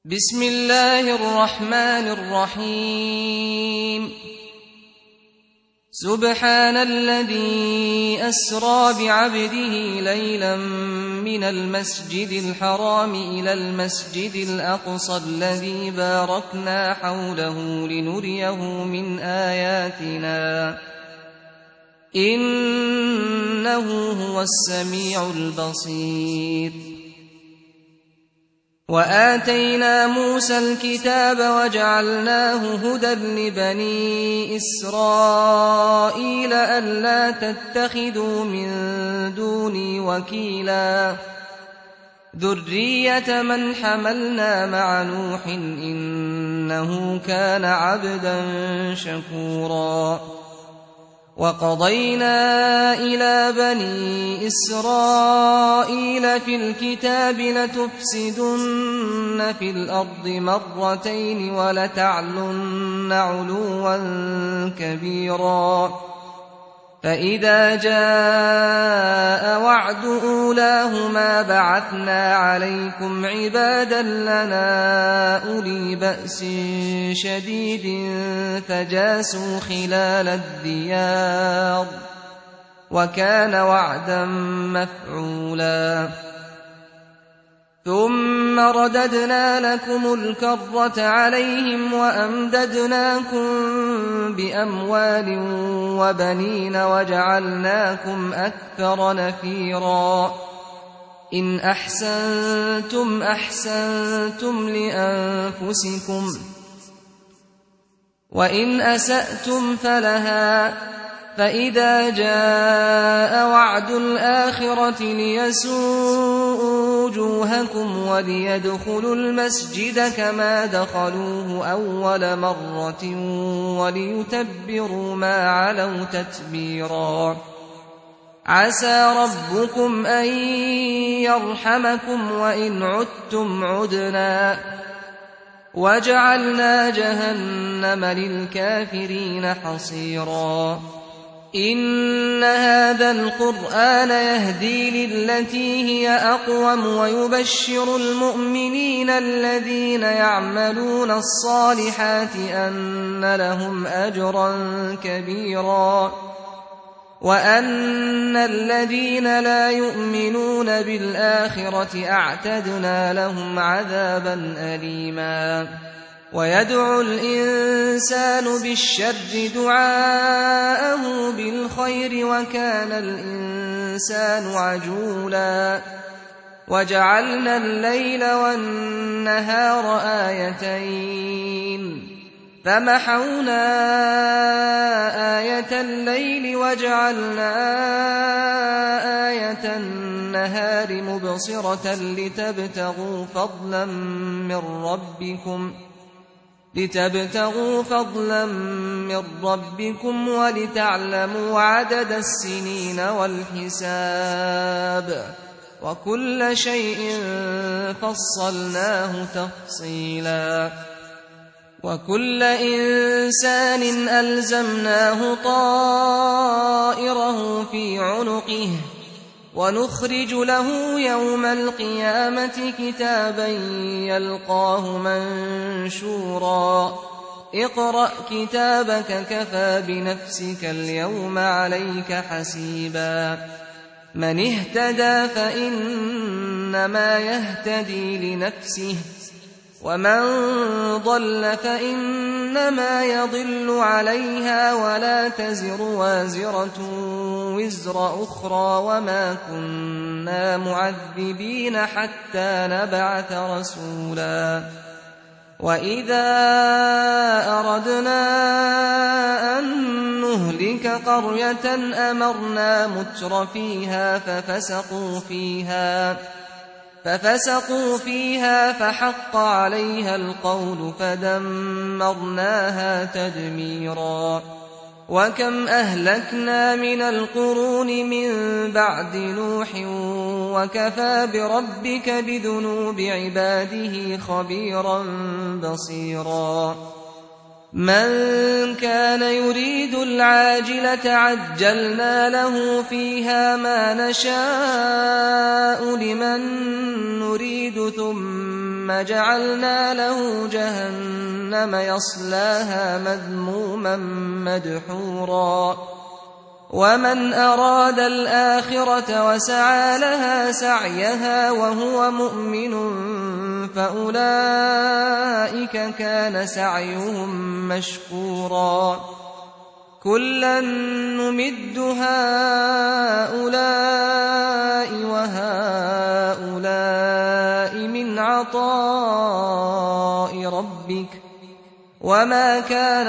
بسم الله الرحمن الرحيم. سبحان الذي أسرى بعبده ليلا من المسجد الحرام إلى المسجد الأقصى الذي باركنا حوله لنريه من آياتنا إنه هو السميع البصير. وآتينا موسى الكتاب وجعلناه هدى لبني إسرائيل ألا تتخذوا من دوني وكيلا ذرية من حملنا مع نوح إنه كان عبدا شكورا. وقضينا إلى بني إسرائيل في الكتاب لتفسدن في الأرض مرتين ولتعلن علوا كبيرا. فإذا جاء وعد أولاهما بعثنا عليكم عبادا لنا أولي بأس شديد فجاسوا خلال الديار وكان وعدا مفعولا. ثم رددنا لكم الكرة عليهم وأمددناكم بأموال وبنين وجعلناكم أكثر نفيرا. إن أحسنتم أحسنتم لأنفسكم وإن أسأتم فلها. فإذا جاء وعد الآخرة ليسوءوا وجوهكم وليدخلوا المسجد كما دخلوه أول مرة وليتبروا ما علوا تتبيرا. عسى ربكم أن يرحمكم وإن عدتم عدنا وجعلنا جهنم للكافرين حصيرا. إن هذا القرآن يهدي للتي هي أقوم ويبشر المؤمنين الذين يعملون الصالحات أن لهم أجرا كبيرا وأن الذين لا يؤمنون بالآخرة أعتدنا لهم عذابا أليما. ويدعو الإنسان بالشر دعاءه بالخير وكان الإنسان عجولا. وجعلنا الليل والنهار آيتين فمحونا آية الليل وجعلنا آية النهار مبصرة لتبتغوا فضلا من ربكم ولتعلموا عدد السنين والحساب وكل شيء فصلناه تفصيلا. وكل إنسان ألزمناه طائره في عنقه ونخرج له يوم القيامة كتابا يلقاه منشورا. اقرأ كتابك كفى بنفسك اليوم عليك حسيبا. من اهتدى فإنما يهتدي لنفسه ومن ضل فإنما يضل عليها ولا تزر وازرة وزر أخرى وما كنا معذبين حتى نبعث رسولا. وإذا أردنا أن نهلك قرية أمرنا متر فيها ففسقوا فيها فحق عليها القول فدمرناها تدميرا. وكم أهلكنا من القرون من بعد نوح وكفى بربك بذنوب عباده خبيرا بصيرا. من كان يريد العاجلة عجلنا له فيها ما نشاء لمن نريد ثم ثم جعلنا له جهنم يصلاها مذموما مدحورا ومن أراد الآخرة وسعى لها سعيها وهو مؤمن فأولئك كان سعيهم مشكورا كلا نمد هؤلاء وهؤلاء من عطاء ربك وما كان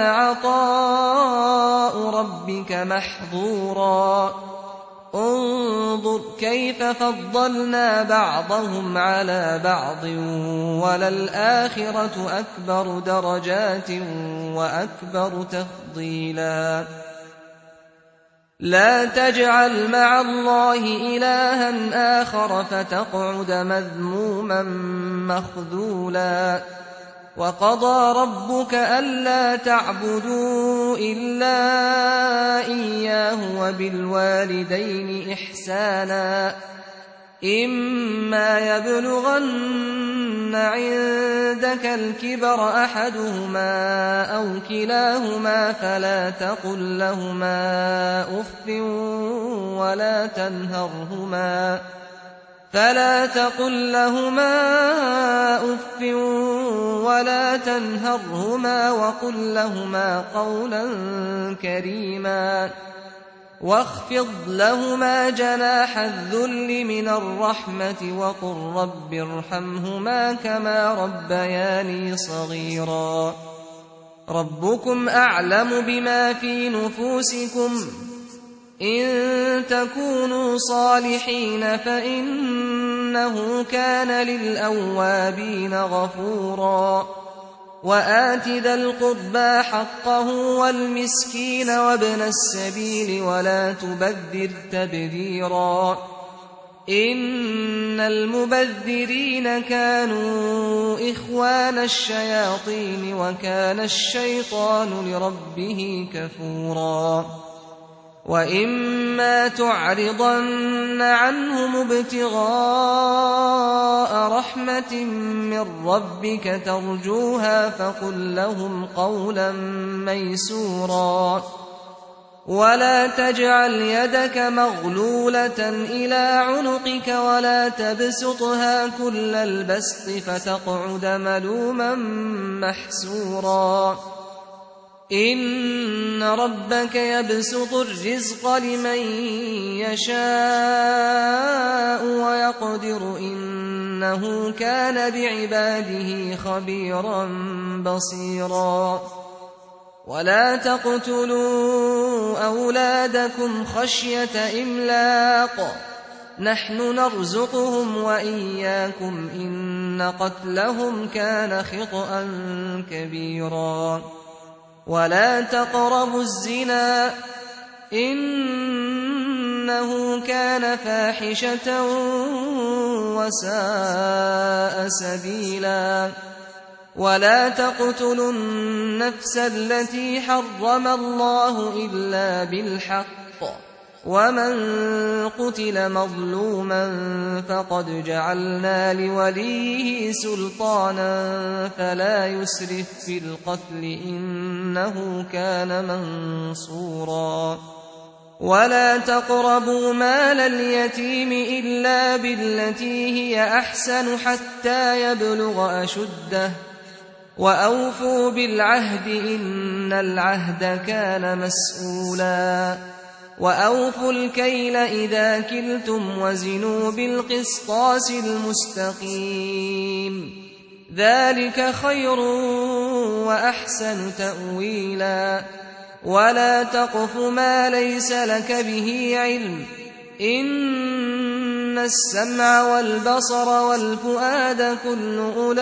عطاء ربك محظورا انظر كيف فضلنا بعضهم على بعض وللآخرة أكبر درجات وأكبر تفضيلا لا تجعل مع الله إلها آخر فتقعد مذموما مخذولا وقضى ربك ألا تعبدوا إلا إياه وبالوالدين إحسانا إما يبلغن عندك الكبر أحدهما أو كلاهما فلا تقل لهما أف ولا تنهرهما وقل لهما قولا كريما واخفض لهما جناح الذل من الرحمة وقل رب ارحمهما كما ربياني صغيرا ربكم أعلم بما في نفوسكم إن تكونوا صالحين فإنه كان للأوابين غفورا وآت ذا القربى حقه والمسكين وابن السبيل ولا تبذر تبذيرا إن المبذرين كانوا إخوان الشياطين وكان الشيطان لربه كفورا وإما تعرضن عنهم ابتغاء رحمة من ربك ترجوها فقل لهم قولا ميسورا ولا تجعل يدك مغلولة إلى عنقك ولا تبسطها كل البسط فتقعد ملوما محسورا إن ربك يبسط الرزق لمن يشاء ويقدر إنه كان بعباده خبيرا بصيرا ولا تقتلوا أولادكم خشية إملاق نحن نرزقهم وإياكم إن قتلهم كان خطأ كبيرا ولا تقربوا الزنا إنه كان فاحشة وساء سبيلا ولا تقتلوا النفس التي حرم الله إلا بالحق ومن قتل مظلوما فقد جعلنا لوليه سلطانا فلا يسرف في القتل إنه كان منصورا ولا تقربوا مال اليتيم إلا بالتي هي أحسن حتى يبلغ أشده وأوفوا بالعهد إن العهد كان مسؤولا وأوفوا الكيل إذا كلتم وزنوا بالقسطاس المستقيم ذلك خير وأحسن تأويلا ولا تقف ما ليس لك به علم إن السمع والبصر والفؤاد كل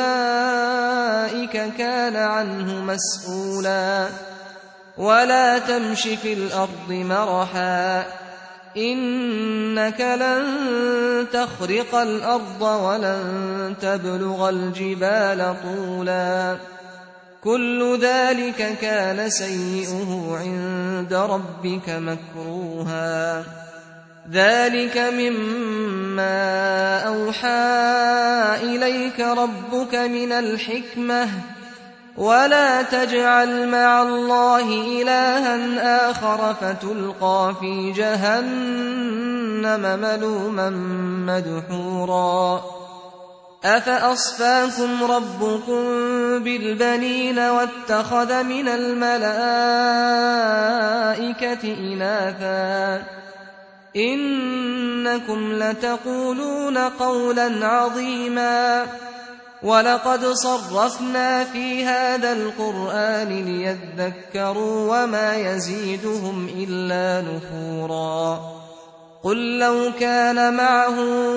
أولئك كان عنه مسؤولا ولا تمش في الأرض مرحا إنك لن تخرق الأرض ولن تبلغ الجبال طولا كل ذلك كان سيئه عند ربك مكروها ذلك مما أوحى إليك ربك من الحكمة ولا تجعل مع الله إلها آخر فتلقى في جهنم ملوما مدحورا أفأصفاكم ربكم بالبنين واتخذ من الملائكة إناثا إنكم لتقولون قولا عظيما ولقد صرفنا في هذا القرآن ليذكروا وما يزيدهم إلا نفورا قل لو كان معه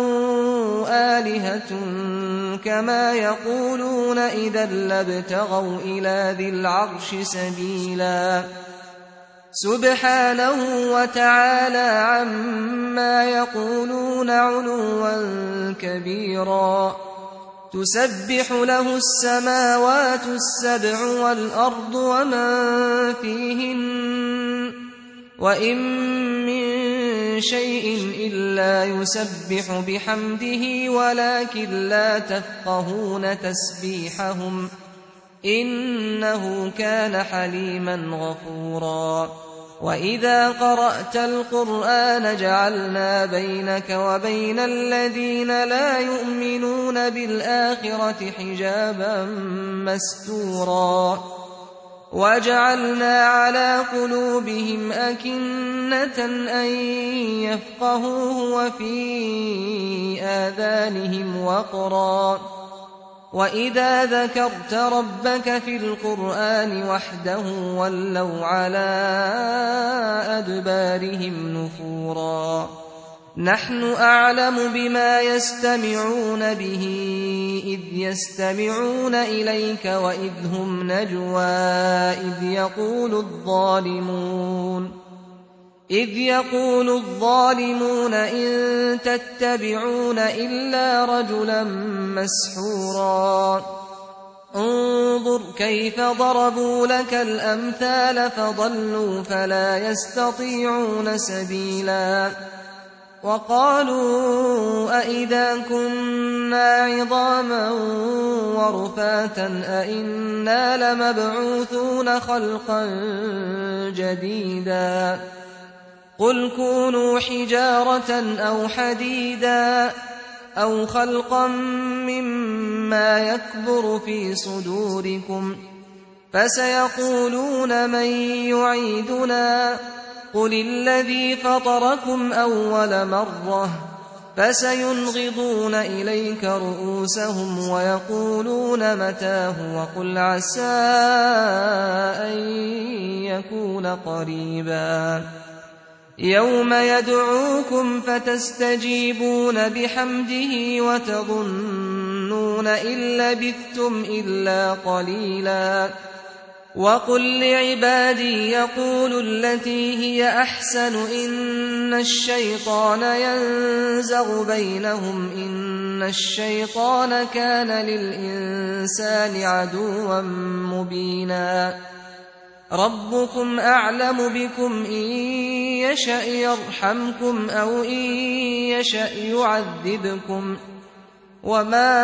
آلهة كما يقولون إذا لابتغوا إلى ذي العرش سبيلا سبحانه وتعالى عما يقولون علوا كبيرا تسبح له السماوات السبع والأرض ومن فيهن وإن من شيء إلا يسبح بحمده ولكن لا تفقهون تسبيحهم إنه كان حليما غفورا وإذا قرأت القرآن جعلنا بينك وبين الذين لا يؤمنون بالآخرة حجابا مستورا وجعلنا على قلوبهم أكنة أن يفقهوه وفي آذانهم وقرا وإذا ذكرت ربك في القرآن وحده ولوا على أدبارهم نفورا نحن أعلم بما يستمعون به إذ يستمعون إليك وإذ هم نجوى إذ يقول الظالمون إن تتبعون إلا رجلا مسحورا انظر كيف ضربوا لك الأمثال فضلوا فلا يستطيعون سبيلا وقالوا أئذا كنا عظاما ورفاتا أئنا لمبعوثون خلقا جديدا قل كونوا حجارة أو حديدا أو خلقا مما يكبر في صدوركم فسيقولون من يعيدنا قل الذي فطركم أول مرة فسينغضون إليك رؤوسهم ويقولون متاه وقل عسى أن يكون قريبا يوم يدعوكم فتستجيبون بحمده وتظنون إن لبثتم إلا قليلا وقل لعبادي يقولوا التي هي أحسن إن الشيطان ينزغ بينهم إن الشيطان كان للإنسان عدوا مبينا ربكم أعلم بكم إن يشأ يرحمكم أو إن يشأ يعذبكم وما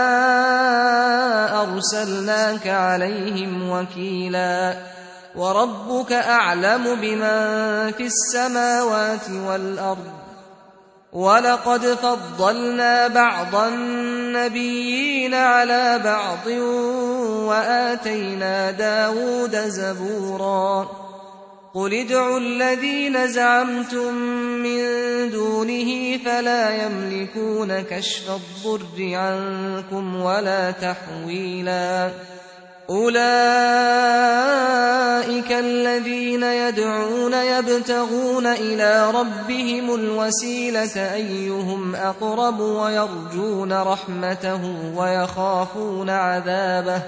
أرسلناك عليهم وكيلا وربك أعلم بمن في السماوات والأرض ولقد فضلنا بعض النبيين على بعض وآتينا داود زبورا قل ادعوا الذين زعمتم من دونه فلا يملكون كشف الضر عنكم ولا تحويلا أولئك الذين يدعون يبتغون إلى ربهم الوسيلة أيهم أقرب ويرجون رحمته ويخافون عذابه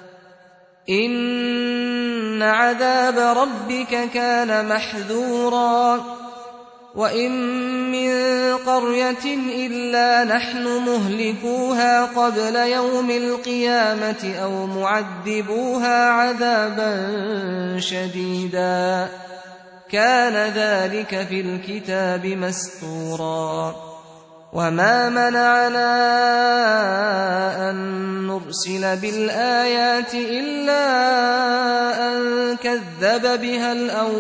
إن عذاب ربك كان محذورا وإن من قرية إلا نحن مهلكوها قبل يوم القيامة أو معذبوها عذابا شديدا كان ذلك في الكتاب مسطورا وما منعنا أن نرسل بالآيات إلا أن كذب بها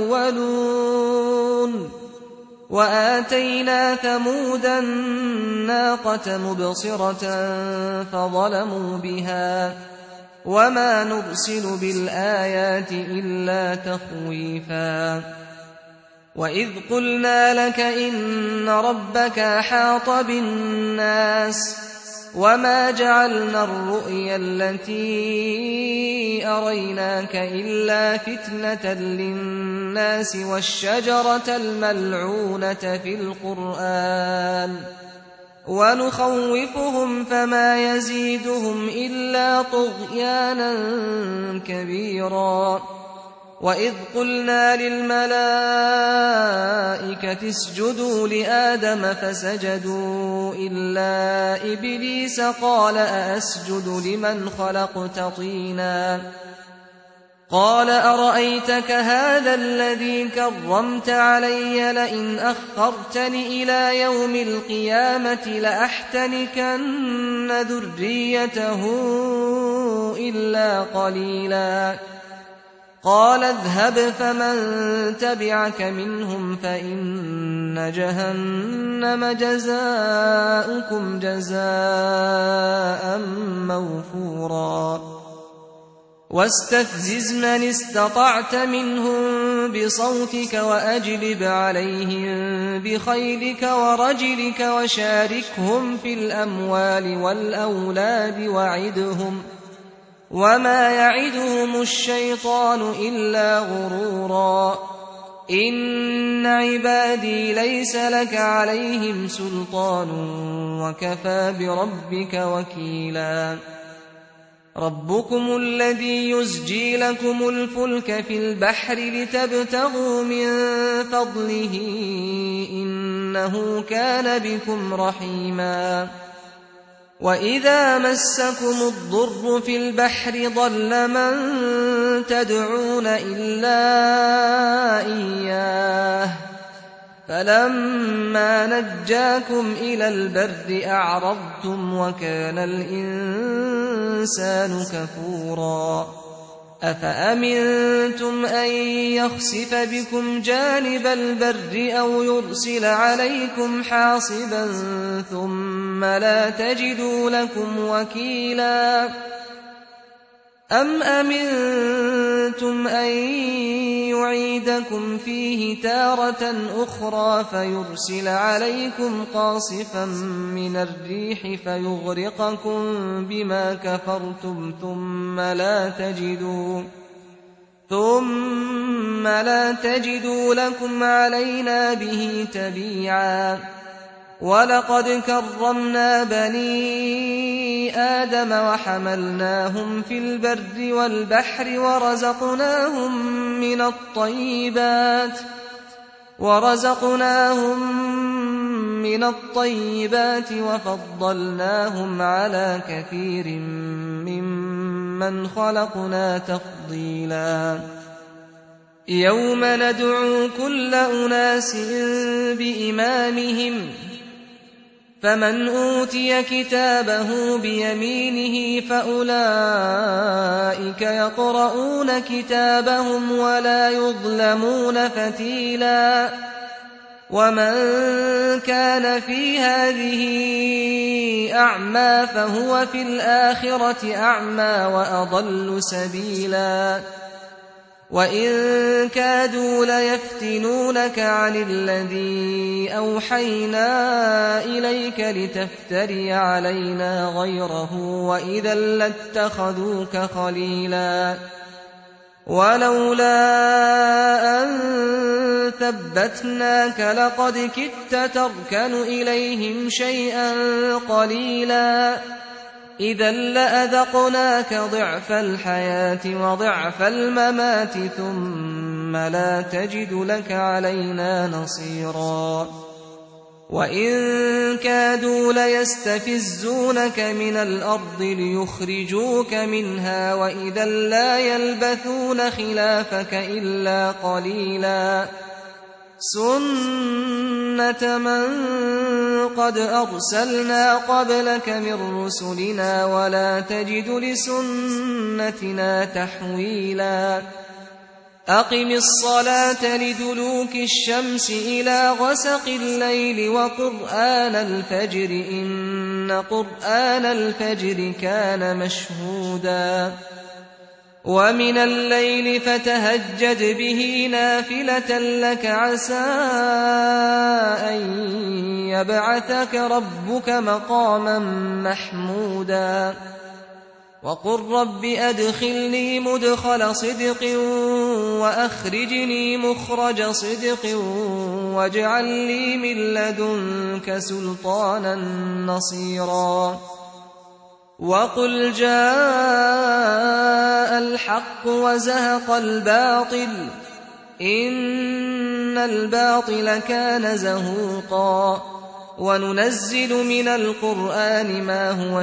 الأولون وآتينا ثمود الناقة مبصرة فظلموا بها وما نرسل بالآيات إلا تخويفا وإذ قلنا لك إن ربك أحاط بالناس وما جعلنا الرؤيا التي أريناك إلا فتنة للناس والشجرة الملعونة في القرآن ونخوفهم فما يزيدهم إلا طغيانا كبيرا وإذ قلنا للملائكة اسجدوا لآدم فسجدوا إلا إبليس قال أأسجد لمن خلقت طينا قال أرأيتك هذا الذي كرمت علي لئن أخرتني إلى يوم القيامة لأحتنكن ذريته إلا قليلا قال اذهب فمن تبعك منهم فإن جهنم جزاؤكم جزاء موفورا واستفزز من استطعت منهم بصوتك وأجلب عليهم بخيلك ورجلك وشاركهم في الأموال والأولاد وعدهم وما يعدهم الشيطان إلا غرورا إن عبادي ليس لك عليهم سلطان وكفى بربك وكيلا ربكم الذي يزجي لكم الفلك في البحر لتبتغوا من فضله إنه كان بكم رحيما وإذا مسكم الضر في البحر ضل من تدعون إلا إياه فلما نجاكم إلى البر أعرضتم وكان الإنسان كفورا أفأمنتم أن يخسف بكم جانب البر أو يرسل عليكم حاصبا ثم لا تجدوا لكم وكيلا أم أمنتم أن يعيدكم فيه تارة أخرى فيرسل عليكم قاصفا من الريح فيغرقكم بما كفرتم ثم لا تجدوا لكم علينا به تبيعا ولقد كرمنا بني آدم وحملناهم في البر والبحر ورزقناهم من الطيبات وفضلناهم على كثير ممن خلقنا تفضيلا يوم ندعو كل أناس بإمامهم فمن أوتي كتابه بيمينه فأولئك يقرؤون كتابهم ولا يظلمون فتيلا ومن كان في هذه أعمى فهو في الآخرة أعمى وأضل سبيلا وإن كادوا ليفتنونك عن الذي أوحينا إليك لتفتري علينا غيره وإذا لاتخذوك خليلا ولولا أن ثبتناك لقد كدت تركن إليهم شيئا قليلا إذا لأذقناك ضعف الحياة وضعف الممات ثم لا تجد لك علينا نصيرا وإن كادوا ليستفزونك من الأرض ليخرجوك منها وإذا لا يلبثون خلافك إلا قليلا سُنَّةَ مَن قَدْ أَرْسَلْنَا قَبْلَكَ مِن رُّسُلِنَا وَلَا تَجِدُ لِسُنَّتِنَا تَحْوِيلًا أَقِمِ الصَّلَاةَ لِدُلُوكِ الشَّمْسِ إِلَىٰ غَسَقِ اللَّيْلِ وَقُرْآنَ الْفَجْرِ ۖ إِنَّ قُرْآنَ الْفَجْرِ كَانَ مَشْهُودًا وَمِنَ اللَّيْلِ فَتَهَجَّدْ بِهِ نَافِلَةً لَّكَ عَسَىٰ أَن يَبْعَثَكَ رَبُّكَ مَقَامًا مَّحْمُودًا وَقُل رَّبِّ أَدْخِلْنِي مُدْخَلَ صِدْقٍ وَأَخْرِجْنِي مُخْرَجَ صِدْقٍ وَاجْعَل لِّي مِن لَّدُنكَ سُلْطَانًا نَّصِيرًا وَقُلْ جَاءَ الْحَقُّ وَزَهَقَ الْبَاطِلُ إِنَّ الْبَاطِلَ كَانَ زَهُوقًا وَنُنَزِّلُ مِنَ الْقُرْآنِ مَا هُوَ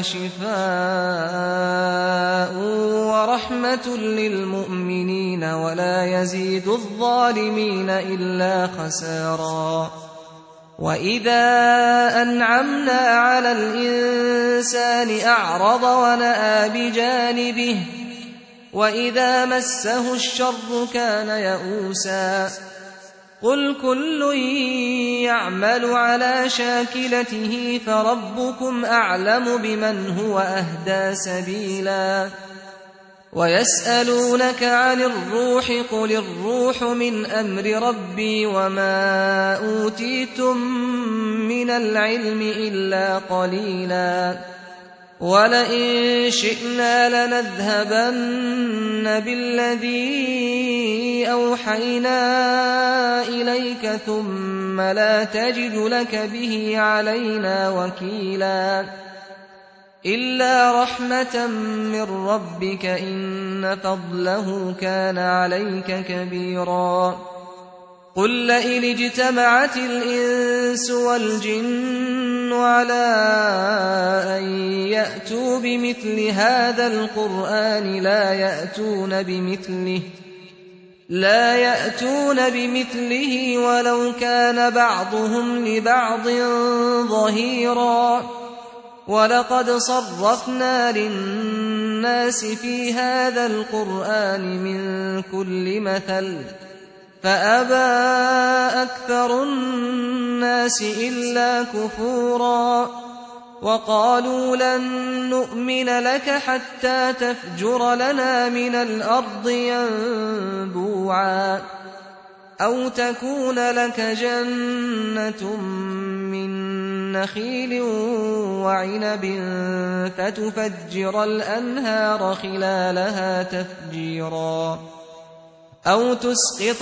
شِفَاءٌ وَرَحْمَةٌ لِّلْمُؤْمِنِينَ وَلَا يَزِيدُ الظَّالِمِينَ إِلَّا خَسَارًا وَإِذَا أَنْعَمْنَا عَلَى الْإِنسَانِ أَعْرَضَ وَنَأَىٰ بِجَانِبِهِ وَإِذَا مَسَّهُ الشَّرُّ كَانَ يَئُوسًا قُلْ كُلٌّ يَعْمَلُ عَلَىٰ شَاكِلَتِهِ فَرَبُّكُمْ أَعْلَمُ بِمَنْ هُوَ أَهْدَىٰ سَبِيلًا وَيَسْأَلُونَكَ عَنِ الرُّوحِ قُلِ الرُّوحُ مِنْ أَمْرِ رَبِّي وَمَا أُوتِيتُم مِّنَ الْعِلْمِ إِلَّا قَلِيلًا وَلَئِن شِئْنَا لَنَذْهَبَنَّ بِالَّذِي أَوْحَيْنَا إِلَيْكَ ثُمَّ لَا تَجِدُ لَكَ بِهِ عَلَيْنَا وَكِيلًا إِلَّا رَحْمَةً مِّن رَّبِّكَ إِنَّ فَضْلَهُ كَانَ عَلَيْكَ كَبِيرًا قُل لَّئِنِ اجْتَمَعَتِ الْإِنسُ وَالْجِنُّ عَلَىٰ أَن يَأْتُوا بِمِثْلِ هَٰذَا الْقُرْآنِ لَا يَأْتُونَ بِمِثْلِهِ وَلَوْ كَانَ بَعْضُهُمْ لِبَعْضٍ ظَهِيرًا وَلَقَدْ صَرَّفْنَا لِلنَّاسِ فِي هَٰذَا الْقُرْآنِ مِن كُلِّ مَثَلٍ فَأَبَىٰ أَكْثَرُ النَّاسِ إِلَّا كُفُورًا وَقَالُوا لَن نُّؤْمِنَ لَكَ حَتَّىٰ تَفْجُرَ لَنَا مِنَ الْأَرْضِ يَنبُوعًا أَوْ تَكُونَ لَكَ جَنَّةٌ مِّن نَّخِيلٍ وَعِنَبٍ فَتُفَجِّرَ الْأَنْهَارَ خِلَالَهَا تَفْجِيرًا أَوْ تُسْقِطَ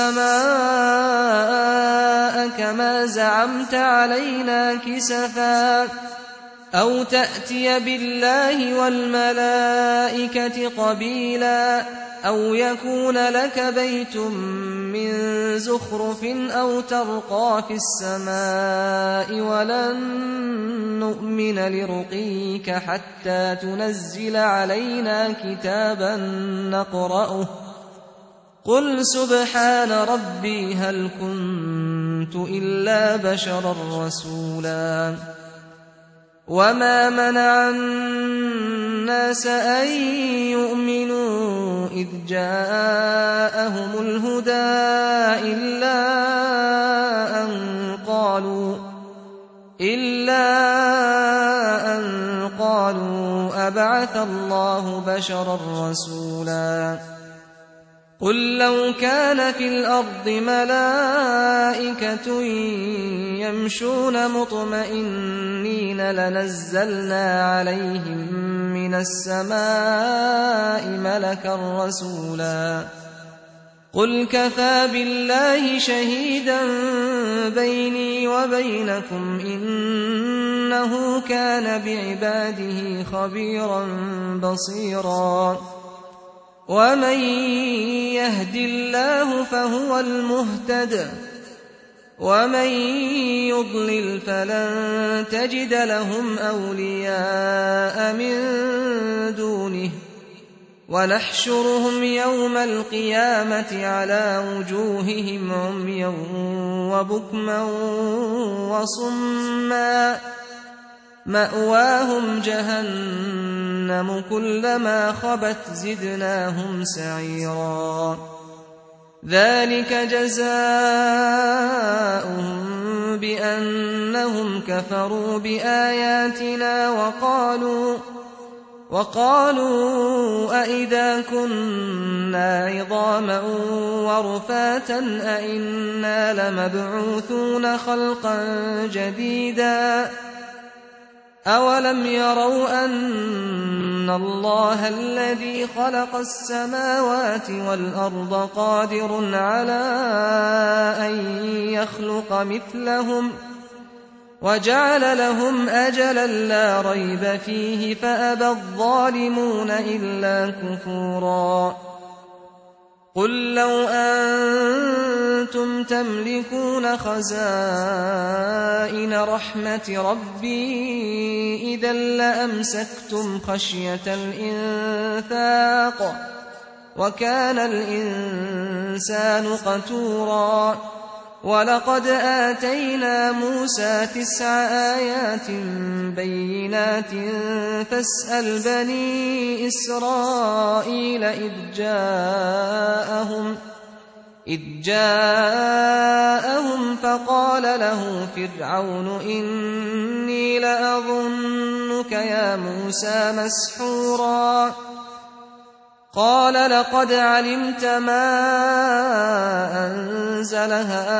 السَّمَاءَ كَمَا زَعَمْتَ عَلَيْنَا كِسَفًا أَوْ تَأْتِيَ بِاللَّهِ وَالْمَلَائِكَةِ قَبِيلًا أَوْ يَكُونَ لَكَ بَيْتٌ مِّن زُخْرُفٍ أَوْ تَرْقَىٰ فِي السَّمَاءِ وَلَن نُّؤْمِنَ لِرُقِيِّكَ حَتَّىٰ تُنَزِّلَ عَلَيْنَا كِتَابًا نَّقْرَؤُهُ قُلْ سُبْحَانَ رَبِّي هَلْ كُنتُ إِلَّا بَشَرًا رَّسُولًا وَمَا مَنَعَ النَّاسَ أَن يُؤْمِنُوا إِذْ جَاءَهُمُ الْهُدَىٰ إِلَّا أَن قَالُوا أَبَعَثَ اللَّهُ بَشَرًا رَّسُولًا قُل لَّوْ كَانَ فِي الْأَرْضِ مَلَائِكَةٌ يَمْشُونَ مُطْمَئِنِّينَ لَنَزَّلْنَا عَلَيْهِم مِّنَ السَّمَاءِ مَلَكًا رَّسُولًا قُلْ كَفَىٰ بِاللَّهِ شَهِيدًا بَيْنِي وَبَيْنَكُمْ ۚ إِنَّهُ كَانَ بِعِبَادِهِ خَبِيرًا بَصِيرًا وَمَن يَهْدِ اللَّهُ فَهُوَ الْمُهْتَدِ وَمَن يُضْلِلْ فَلَن تَجِدَ لَهُمْ أَوْلِيَاءَ مِن دُونِهِ ونحشرهم يوم القيامة على وجوههم عميا وبكما وصما مأواهم جهنم كلما خبت زدناهم سعيرا ذلك جزاؤهم بأنهم كفروا بآياتنا وقالوا أئذا كنا عظاما ورفاتا أئنا لمبعوثون خلقا جديدا أولم يروا أن الله الذي خلق السماوات والأرض قادر على أن يخلق مثلهم وجعل لهم أجلا لا ريب فيه فأبى الظالمون إلا كفورا قل لو أنتم تملكون خزائن رحمة ربي إذا لأمسكتم خشية الإنفاق وكان الإنسان قتورا ولقد آتينا موسى 9 آيات بينات فاسأل بني إسرائيل إذ جاءهم فقال له فرعون إني لأظنك يا موسى مسحورا قال لقد علمت ما أنزل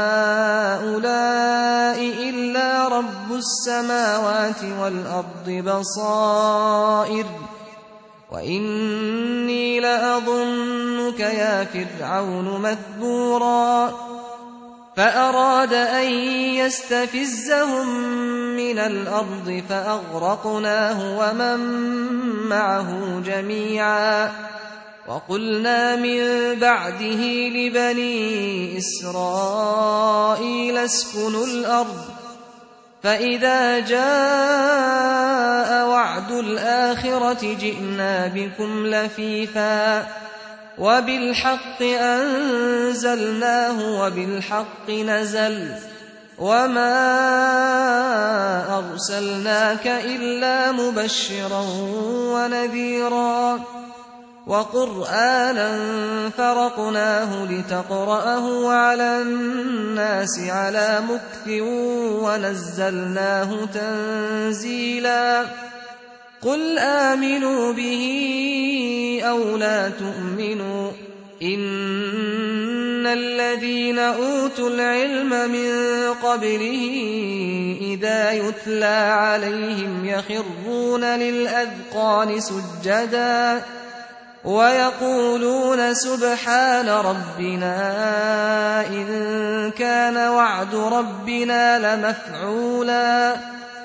هؤلاء إلا رب السماوات والأرض بصائر وإني لأظنك يا فرعون مثبورا فأراد أن يستفزهم من الأرض فأغرقناه ومن معه جميعا وقلنا من بعده لبني إسرائيل اسكنوا الأرض فإذا جاء وعد الآخرة جئنا بكم لفيفا وبالحق أنزلناه وبالحق نزل وما أرسلناك إلا مبشرا ونذيرا وقرآنا فرقناه لتقرأه على الناس على مكث ونزلناه تنزيلا قل آمنوا به أو لا تؤمنوا إن الذين أوتوا العلم من قبله إذا يتلى عليهم يخرون للأذقان سجدا ويقولون سبحان ربنا إن كان وعد ربنا لمفعولا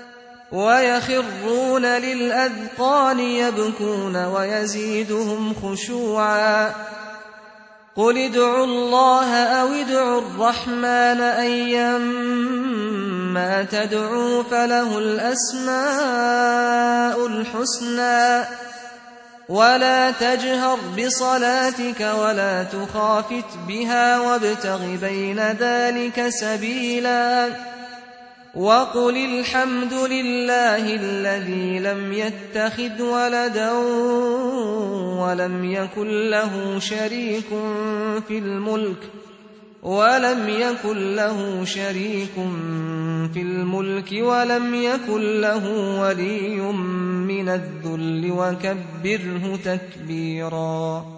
ويخرون للأذقان يبكون ويزيدهم خشوعا قل ادعوا الله أو ادعوا الرحمن أيما تدعوا فله الأسماء الحسنى ولا تجهر بصلاتك ولا تخافت بها وابتغ بين ذلك سبيلا وقل الحمد لله الذي لم يتخذ ولدا ولم يكن له شريك في الملك ولم يكن له ولي من الذل وكبره تكبيرا